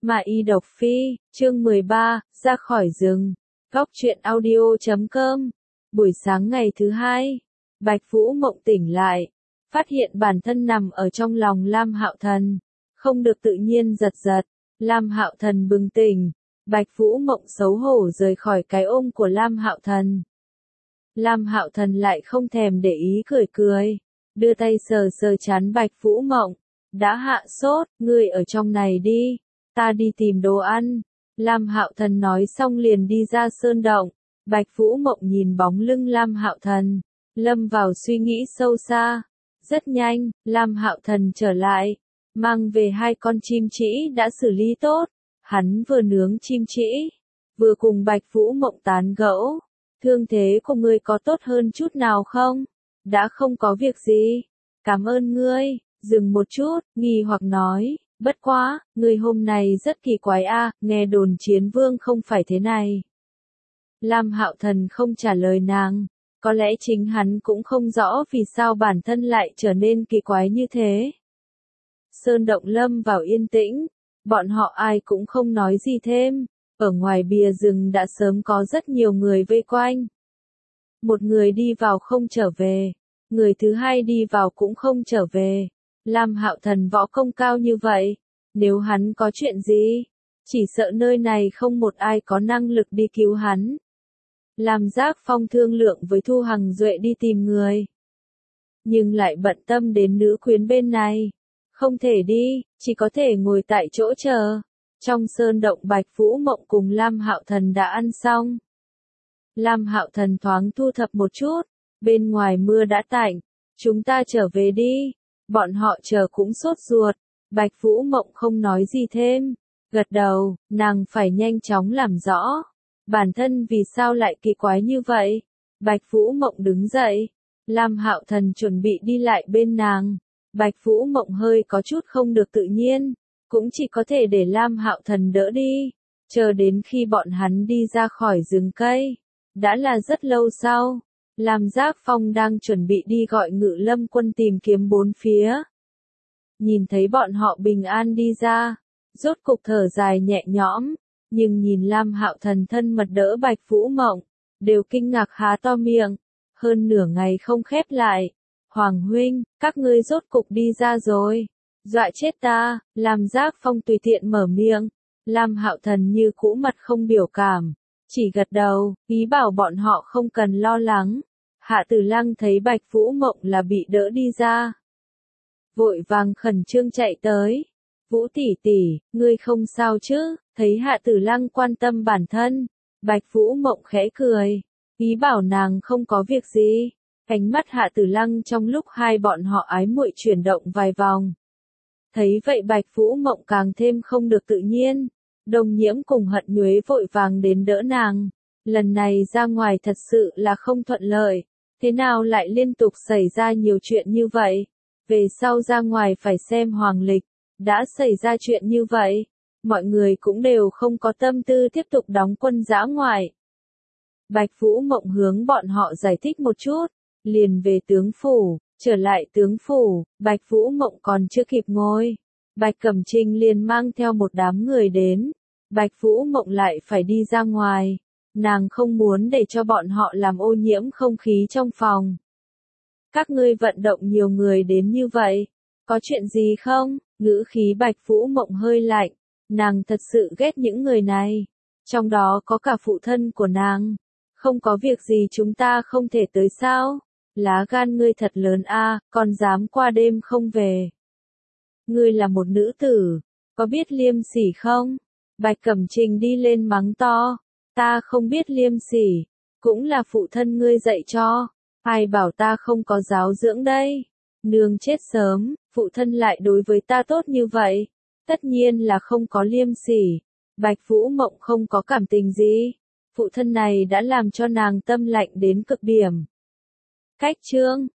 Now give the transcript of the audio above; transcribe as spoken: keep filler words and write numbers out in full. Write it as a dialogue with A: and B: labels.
A: Mà y độc phi, chương mười ba, ra khỏi rừng. Góc truyện audio chấm com. Buổi sáng ngày thứ hai, Bạch Vũ Mộng tỉnh lại, phát hiện bản thân nằm ở trong lòng Lam Hạo Thần, không được tự nhiên giật giật. Lam Hạo Thần bừng tỉnh, Bạch Vũ Mộng xấu hổ rời khỏi cái ôm của Lam Hạo Thần. Lam Hạo Thần lại không thèm để ý cười cười, đưa tay sờ sờ trán Bạch Vũ Mộng, đã hạ sốt, ngươi ở trong này đi, ta đi tìm đồ ăn. Lam Hạo Thần nói xong liền đi ra sơn động. Bạch Vũ Mộng nhìn bóng lưng Lam Hạo Thần, lâm vào suy nghĩ sâu xa. Rất nhanh, Lam Hạo Thần trở lại, mang về hai con chim trĩ đã xử lý tốt. Hắn vừa nướng chim trĩ, vừa cùng Bạch Vũ Mộng tán gẫu. Thương thế của ngươi có tốt hơn chút nào không? Đã không có việc gì. Cảm ơn ngươi. Dừng một chút, nghi hoặc nói, bất quá, ngươi hôm nay rất kỳ quái a, à, nghe đồn Chiến Vương không phải thế này. Lam Hạo Thần không trả lời nàng, có lẽ chính hắn cũng không rõ vì sao bản thân lại trở nên kỳ quái như thế. Sơn động lâm vào yên tĩnh, bọn họ ai cũng không nói gì thêm, ở ngoài bìa rừng đã sớm có rất nhiều người vây quanh. Một người đi vào không trở về, người thứ hai đi vào cũng không trở về. Lam Hạo Thần võ công cao như vậy, nếu hắn có chuyện gì, chỉ sợ nơi này không một ai có năng lực đi cứu hắn. Lam Giác Phong thương lượng với Thu Hằng Duệ đi tìm người, nhưng lại bận tâm đến nữ quyến bên này, không thể đi, chỉ có thể ngồi tại chỗ chờ. Trong sơn động Bạch Vũ Mộng cùng Lam Hạo Thần đã ăn xong. Lam Hạo Thần thoáng thu thập một chút, bên ngoài mưa đã tạnh, chúng ta trở về đi. Bọn họ chờ cũng sốt ruột, Bạch Vũ Mộng không nói gì thêm, gật đầu, nàng phải nhanh chóng làm rõ, bản thân vì sao lại kỳ quái như vậy. Bạch Vũ Mộng đứng dậy, Lam Hạo Thần chuẩn bị đi lại bên nàng, Bạch Vũ Mộng hơi có chút không được tự nhiên, cũng chỉ có thể để Lam Hạo Thần đỡ đi, chờ đến khi bọn hắn đi ra khỏi rừng cây, đã là rất lâu sau. Lam Giác Phong đang chuẩn bị đi gọi Ngự Lâm quân tìm kiếm bốn phía. Nhìn thấy bọn họ bình an đi ra, rốt cục thở dài nhẹ nhõm, nhưng nhìn Lam Hạo Thần thân mật đỡ Bạch Vũ Mộng, đều kinh ngạc há to miệng, hơn nửa ngày không khép lại. Hoàng huynh, các ngươi rốt cục đi ra rồi, dọa chết ta. Lam Giác Phong tùy tiện mở miệng, Lam Hạo Thần như cũ mặt không biểu cảm, chỉ gật đầu, ý bảo bọn họ không cần lo lắng. Hạ Tử Lăng thấy Bạch Vũ Mộng là bị đỡ đi ra, vội vàng khẩn trương chạy tới. Vũ tỷ tỷ, ngươi không sao chứ? Thấy Hạ Tử Lăng quan tâm bản thân, Bạch Vũ Mộng khẽ cười, ý bảo nàng không có việc gì. Ánh mắt Hạ Tử Lăng trong lúc hai bọn họ ái muội chuyển động vài vòng. Thấy vậy Bạch Vũ Mộng càng thêm không được tự nhiên. Đồng Nhiễm cùng Hận Nhuế vội vàng đến đỡ nàng. Lần này ra ngoài thật sự là không thuận lợi. Thế nào lại liên tục xảy ra nhiều chuyện như vậy? Về sau ra ngoài phải xem hoàng lịch. Đã xảy ra chuyện như vậy, mọi người cũng đều không có tâm tư tiếp tục đóng quân dã ngoại. Bạch Vũ Mộng hướng bọn họ giải thích một chút, liền về tướng phủ. Trở lại tướng phủ, Bạch Vũ Mộng còn chưa kịp ngồi, Bạch Cẩm Trinh liền mang theo một đám người đến. Bạch Vũ Mộng lại phải đi ra ngoài, nàng không muốn để cho bọn họ làm ô nhiễm không khí trong phòng. Các ngươi vận động nhiều người đến như vậy, có chuyện gì không? Ngữ khí Bạch Vũ Mộng hơi lạnh, nàng thật sự ghét những người này, trong đó có cả phụ thân của nàng. Không có việc gì chúng ta không thể tới sao? Lá gan ngươi thật lớn a, còn dám qua đêm không về. Ngươi là một nữ tử, có biết liêm sỉ không? Bạch Cẩm Trình đi lên mắng to, ta không biết liêm sỉ, cũng là phụ thân ngươi dạy cho, ai bảo ta không có giáo dưỡng đây. Nương chết sớm, phụ thân lại đối với ta tốt như vậy, tất nhiên là không có liêm sỉ. Bạch Vũ Mộng không có cảm tình gì, phụ thân này đã làm cho nàng tâm lạnh đến cực điểm. Cách chương